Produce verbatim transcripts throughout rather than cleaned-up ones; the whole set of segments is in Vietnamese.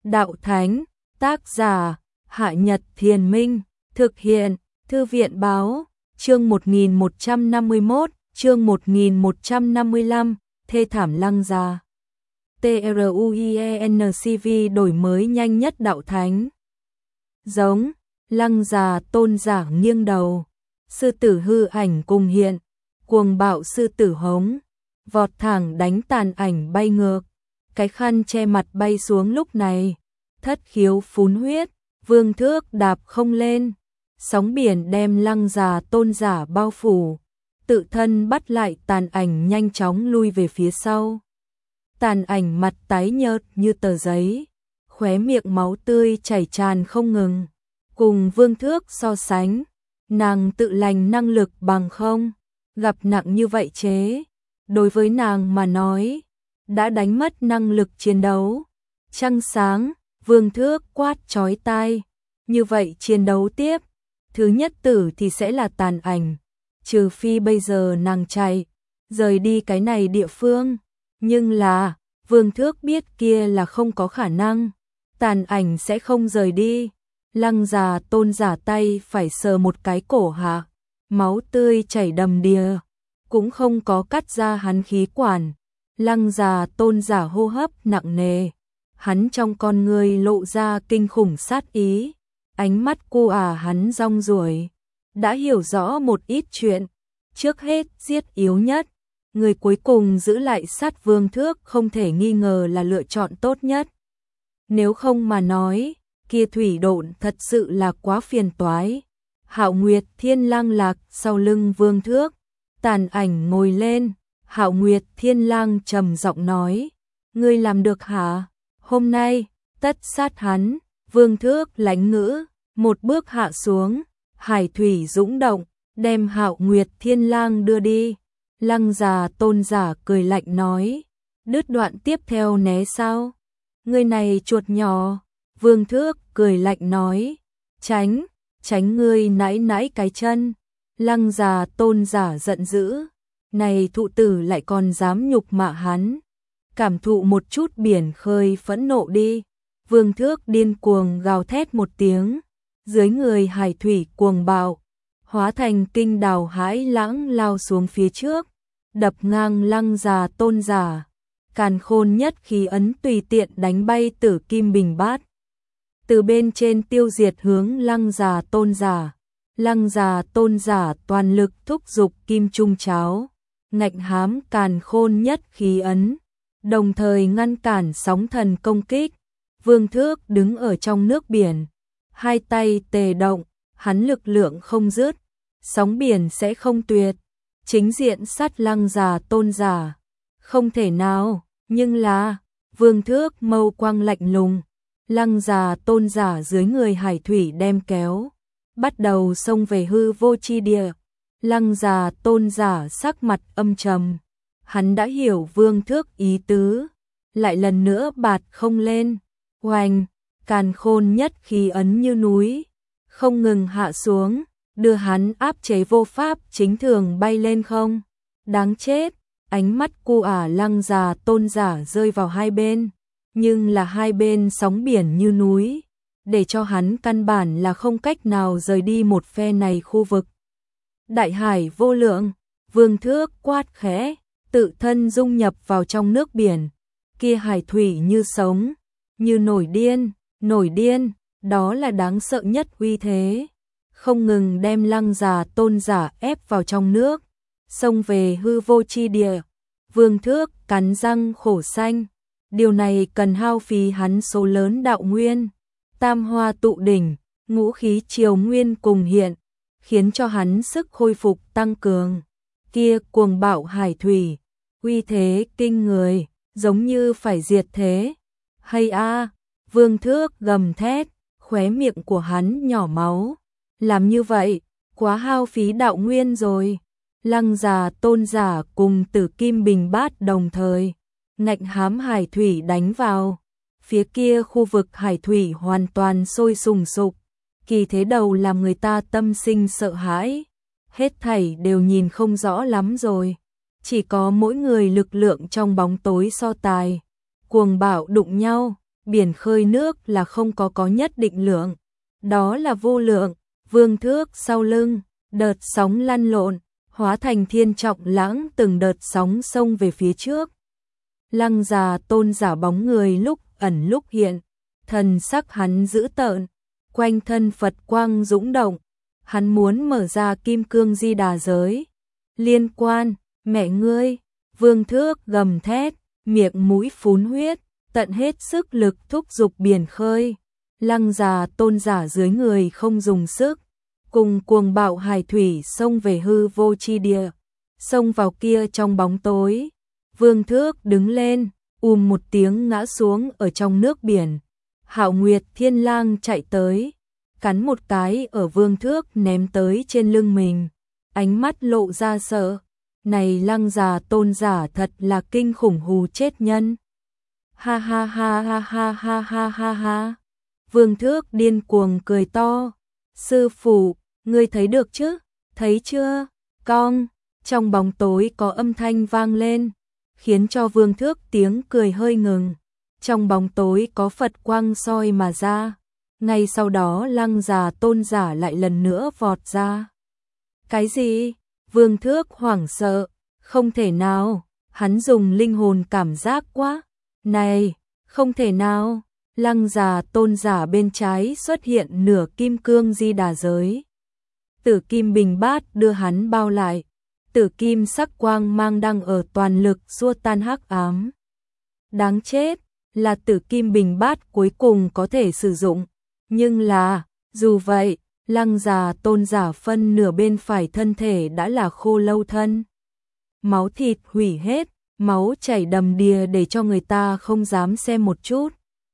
Đạo Thánh, tác giả, Hạ Nhật Thiền Minh, thực hiện, Thư viện Báo, chương một nghìn một trăm năm mươi mốt, chương một nghìn một trăm năm mươi lăm, thê thảm Lăng Già. TRUIENCV đổi mới nhanh nhất Đạo Thánh. Giống, Lăng Già tôn giả nghiêng đầu, sư tử hư ảnh cùng hiện, cuồng bạo sư tử hống, vọt thẳng đánh tàn ảnh bay ngược, cái khăn che mặt bay xuống lúc này, thất khiếu phun huyết, vương thước đạp không lên, sóng biển đem Lăng Già tôn giả bao phủ, tự thân bắt lại tàn ảnh nhanh chóng lui về phía sau. Tàn ảnh mặt tái nhợt như tờ giấy, khóe miệng máu tươi chảy tràn không ngừng, cùng vương thước so sánh, nàng tự lành năng lực bằng không, gặp nặng như vậy chế, đối với nàng mà nói, đã đánh mất năng lực chiến đấu. Trăng sáng, vương thước quát chói tai, như vậy chiến đấu tiếp, thứ nhất tử thì sẽ là tàn ảnh, trừ phi bây giờ nàng chạy, rời đi cái này địa phương, nhưng là, vương thước biết kia là không có khả năng, tàn ảnh sẽ không rời đi. Lăng Già tôn giả tay phải sờ một cái cổ hạ, máu tươi chảy đầm đìa, cũng không có cắt ra hắn khí quản. Lăng Già tôn giả hô hấp nặng nề, hắn trong con người lộ ra kinh khủng sát ý, ánh mắt cô à hắn rong ruổi, đã hiểu rõ một ít chuyện, trước hết giết yếu nhất, người cuối cùng giữ lại sát vương thước không thể nghi ngờ là lựa chọn tốt nhất. Nếu không mà nói, kia thủy độn thật sự là quá phiền toái. Hạo Nguyệt Thiên Lang lạc sau lưng vương thước, tàn ảnh ngồi lên, Hạo Nguyệt Thiên Lang trầm giọng nói, ngươi làm được hả? Hôm nay, tất sát hắn. Vương thước lãnh ngữ, một bước hạ xuống, hải thủy dũng động, đem Hạo Nguyệt Thiên Lang đưa đi. Lăng Già tôn giả cười lạnh nói, đứt đoạn tiếp theo né sao? Ngươi này chuột nhỏ. Vương thước cười lạnh nói, tránh, tránh ngươi nãi nãi cái chân. Lăng Già tôn giả giận dữ, này thụ tử lại còn dám nhục mạ hắn, cảm thụ một chút biển khơi phẫn nộ đi. Vương thước điên cuồng gào thét một tiếng, dưới người hải thủy cuồng bạo, hóa thành kinh đào hãi lãng lao xuống phía trước, đập ngang Lăng Già tôn giả, càn khôn nhất khí ấn tùy tiện đánh bay Tử Kim Bình Bát, từ bên trên tiêu diệt hướng Lăng Già tôn giả. Lăng Già tôn giả toàn lực thúc giục kim trung cháo, ngạnh hám càn khôn nhất khí ấn, đồng thời ngăn cản sóng thần công kích. Vương thước đứng ở trong nước biển, hai tay tề động, hắn lực lượng không dứt, sóng biển sẽ không tuyệt, chính diện sát Lăng Già tôn giả. Không thể nào, nhưng là, vương thước mâu quang lạnh lùng, Lăng Già tôn giả dưới người hải thủy đem kéo, bắt đầu xông về hư vô chi địa. Lăng Già tôn giả sắc mặt âm trầm, hắn đã hiểu vương thước ý tứ, lại lần nữa bạt không lên, oanh, càn khôn nhất khí ấn như núi, không ngừng hạ xuống, đưa hắn áp chế vô pháp chính thường bay lên không. Đáng chết, ánh mắt cu ả Lăng Già tôn giả rơi vào hai bên, nhưng là hai bên sóng biển như núi, để cho hắn căn bản là không cách nào rời đi một phe này khu vực. Đại hải vô lượng, vương thước quát khẽ, tự thân dung nhập vào trong nước biển, kia hải thủy như sống, như nổi điên, nổi điên, đó là đáng sợ nhất uy thế, không ngừng đem Lăng Già tôn giả ép vào trong nước, xông về hư vô chi địa. Vương thước cắn răng khổ xanh, điều này cần hao phí hắn số lớn đạo nguyên, tam hoa tụ đỉnh, ngũ khí triều nguyên cùng hiện, khiến cho hắn sức khôi phục tăng cường. Kia cuồng bạo hải thủy, uy thế kinh người, giống như phải diệt thế. Hay a, vương thước gầm thét, khóe miệng của hắn nhỏ máu. Làm như vậy, quá hao phí đạo nguyên rồi. Lăng Già tôn giả cùng Tử Kim Bình Bát đồng thời, ngạnh hám hải thủy đánh vào. Phía kia khu vực hải thủy hoàn toàn sôi sùng sục, kỳ thế đầu làm người ta tâm sinh sợ hãi. Hết thảy đều nhìn không rõ lắm rồi, chỉ có mỗi người lực lượng trong bóng tối so tài, cuồng bạo đụng nhau, biển khơi nước là không có có nhất định lượng, đó là vô lượng, vương thước sau lưng, đợt sóng lăn lộn, hóa thành thiên trọng lãng từng đợt sóng xông về phía trước. Lăng Già Tôn giả bóng người lúc ẩn lúc hiện, thần sắc hắn dữ tợn, quanh thân Phật quang dũng động, hắn muốn mở ra kim cương di đà giới. Liên quan, mẹ ngươi, vương thước gầm thét, miệng mũi phún huyết, tận hết sức lực thúc giục biển khơi. Lăng Già Tôn giả dưới người không dùng sức, cùng cuồng bạo hải thủy xông về hư vô chi địa, xông vào kia trong bóng tối. Vương thước đứng lên, ùm một tiếng ngã xuống ở trong nước biển. Hạo Nguyệt Thiên Lang chạy tới, cắn một cái ở vương thước ném tới trên lưng mình, ánh mắt lộ ra sợ. Này Lăng Già Tôn giả thật là kinh khủng hù chết nhân. Ha ha ha ha ha ha ha ha ha. Vương thước điên cuồng cười to. Sư phụ, ngươi thấy được chứ? Thấy chưa? Cong, trong bóng tối có âm thanh vang lên, khiến cho vương thước tiếng cười hơi ngừng. Trong bóng tối có Phật quang soi mà ra. Ngay sau đó Lăng Già Tôn giả lại lần nữa vọt ra. Cái gì? Vương thước hoảng sợ. Không thể nào, hắn dùng linh hồn cảm giác quá. Này, không thể nào. Lăng Già Tôn giả bên trái xuất hiện nửa kim cương di đà giới. Tử kim bình bát đưa hắn bao lại. Tử kim sắc quang mang đang ở toàn lực xua tan hắc ám. Đáng chết, là tử kim bình bát cuối cùng có thể sử dụng. Nhưng là, dù vậy, Lăng Già Tôn giả phân nửa bên phải thân thể đã là khô lâu thân. Máu thịt hủy hết, máu chảy đầm đìa để cho người ta không dám xem một chút.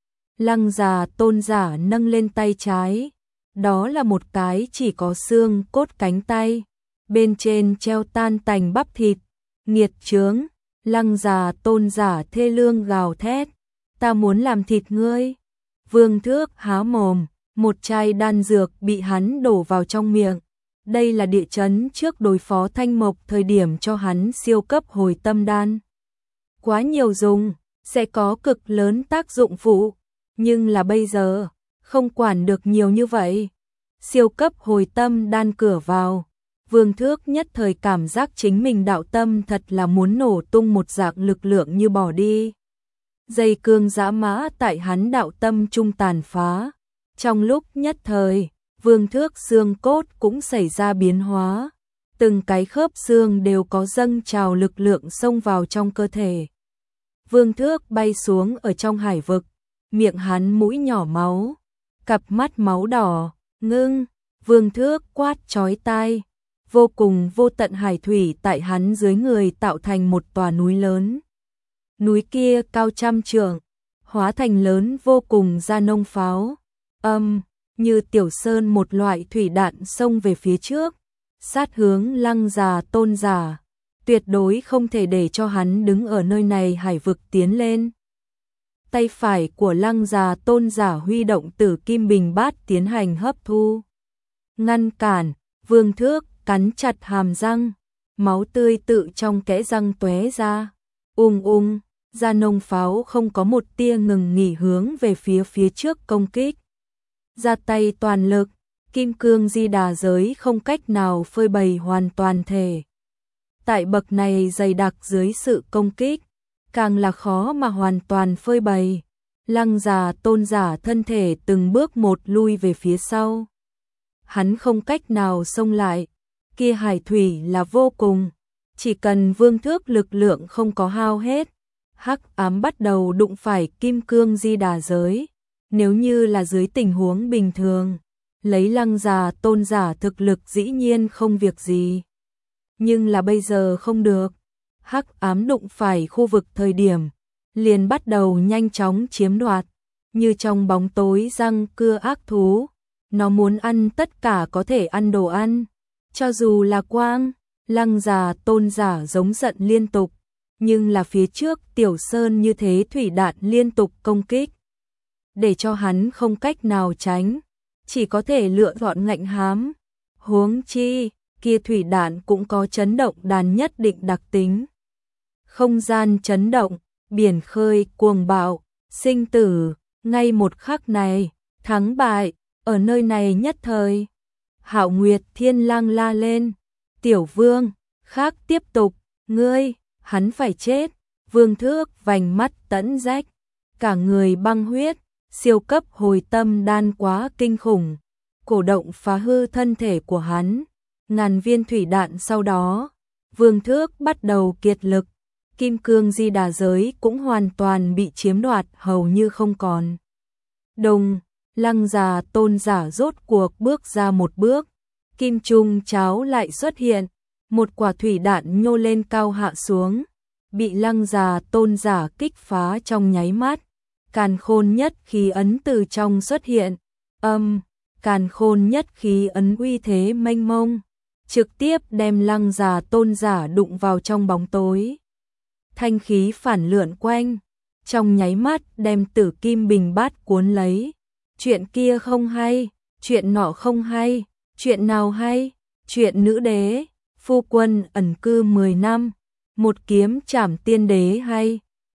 Lăng Già Tôn giả nâng lên tay trái, đó là một cái chỉ có xương cốt cánh tay, bên trên treo tan tành bắp thịt, nghiệt chướng. Lăng Già Tôn giả thê lương gào thét, ta muốn làm thịt ngươi. Vương thước há mồm, một chai đan dược bị hắn đổ vào trong miệng. Đây là địa chấn trước đối phó Thanh Mộc thời điểm cho hắn siêu cấp hồi tâm đan. Quá nhiều dùng, sẽ có cực lớn tác dụng phụ, nhưng là bây giờ, không quản được nhiều như vậy. Siêu cấp hồi tâm đan cửa vào, Vương thước nhất thời cảm giác chính mình đạo tâm thật là muốn nổ tung một dạng lực lượng như bỏ đi. Dây cương giã mã tại hắn đạo tâm trung tàn phá. Trong lúc nhất thời, vương thước xương cốt cũng xảy ra biến hóa. Từng cái khớp xương đều có dâng trào lực lượng xông vào trong cơ thể. Vương thước bay xuống ở trong hải vực, miệng hắn mũi nhỏ máu, cặp mắt máu đỏ, ngưng, vương thước quát chói tai. Vô cùng vô tận hải thủy tại hắn dưới người tạo thành một tòa núi lớn. Núi kia cao trăm trượng, hóa thành lớn vô cùng ra nông pháo. Âm, như tiểu sơn một loại thủy đạn xông về phía trước, sát hướng Lăng Già Tôn giả, tuyệt đối không thể để cho hắn đứng ở nơi này hải vực tiến lên. Tay phải của Lăng Già Tôn giả huy động Tử Kim Bình Bát tiến hành hấp thu. Ngăn cản, vương thước cắn chặt hàm răng, máu tươi tự trong kẽ răng tóe ra. Ung ung, ra nông pháo không có một tia ngừng nghỉ hướng về phía phía trước công kích. Ra tay toàn lực, kim cương di đà giới không cách nào phơi bày hoàn toàn thể. Tại bậc này dày đặc dưới sự công kích, càng là khó mà hoàn toàn phơi bày. Lăng Già Tôn giả thân thể từng bước một lui về phía sau. Hắn không cách nào xông lại, kia hải thủy là vô cùng, chỉ cần vương thước lực lượng không có hao hết, hắc ám bắt đầu đụng phải kim cương di đà giới. Nếu như là dưới tình huống bình thường, lấy Lăng Già Tôn giả thực lực dĩ nhiên không việc gì. Nhưng là bây giờ không được, hắc ám đụng phải khu vực thời điểm, liền bắt đầu nhanh chóng chiếm đoạt, như trong bóng tối răng cưa ác thú, nó muốn ăn tất cả có thể ăn đồ ăn, cho dù là quang. Lăng Già Tôn giả giống giận liên tục, nhưng là phía trước tiểu sơn như thế thủy đạn liên tục công kích, để cho hắn không cách nào tránh, chỉ có thể lựa chọn ngạnh hám. Huống chi, kia thủy đạn cũng có chấn động đàn nhất định đặc tính. Không gian chấn động, biển khơi cuồng bạo, sinh tử, Ngay một khắc này, thắng bại, ở nơi này nhất thời. Hạo Nguyệt Thiên Lang la lên, tiểu vương, khác tiếp tục, ngươi, hắn phải chết. Vương Thước vành mắt tẫn rách, cả người băng huyết, siêu cấp hồi tâm đan quá kinh khủng, cổ động phá hư thân thể của hắn. Ngàn viên thủy đạn sau đó, Vương Thước bắt đầu kiệt lực, kim cương di đà giới cũng hoàn toàn bị chiếm đoạt hầu như không còn. Đồng, Lăng già tôn giả rốt cuộc bước ra một bước, kim trung cháo lại xuất hiện, một quả thủy đạn nhô lên cao hạ xuống, bị Lăng già tôn giả kích phá trong nháy mắt. Càn khôn nhất khí ấn từ trong xuất hiện, âm, càn khôn nhất khí ấn uy thế mênh mông, trực tiếp đem Lăng già tôn giả đụng vào trong bóng tối. Thanh khí phản lượn quanh, trong nháy mắt đem Tử Kim Bình Bát cuốn lấy. Chuyện kia không hay, chuyện nọ không hay, chuyện nào hay? Chuyện nữ đế, phu quân ẩn cư mười năm, một kiếm trảm tiên đế hay?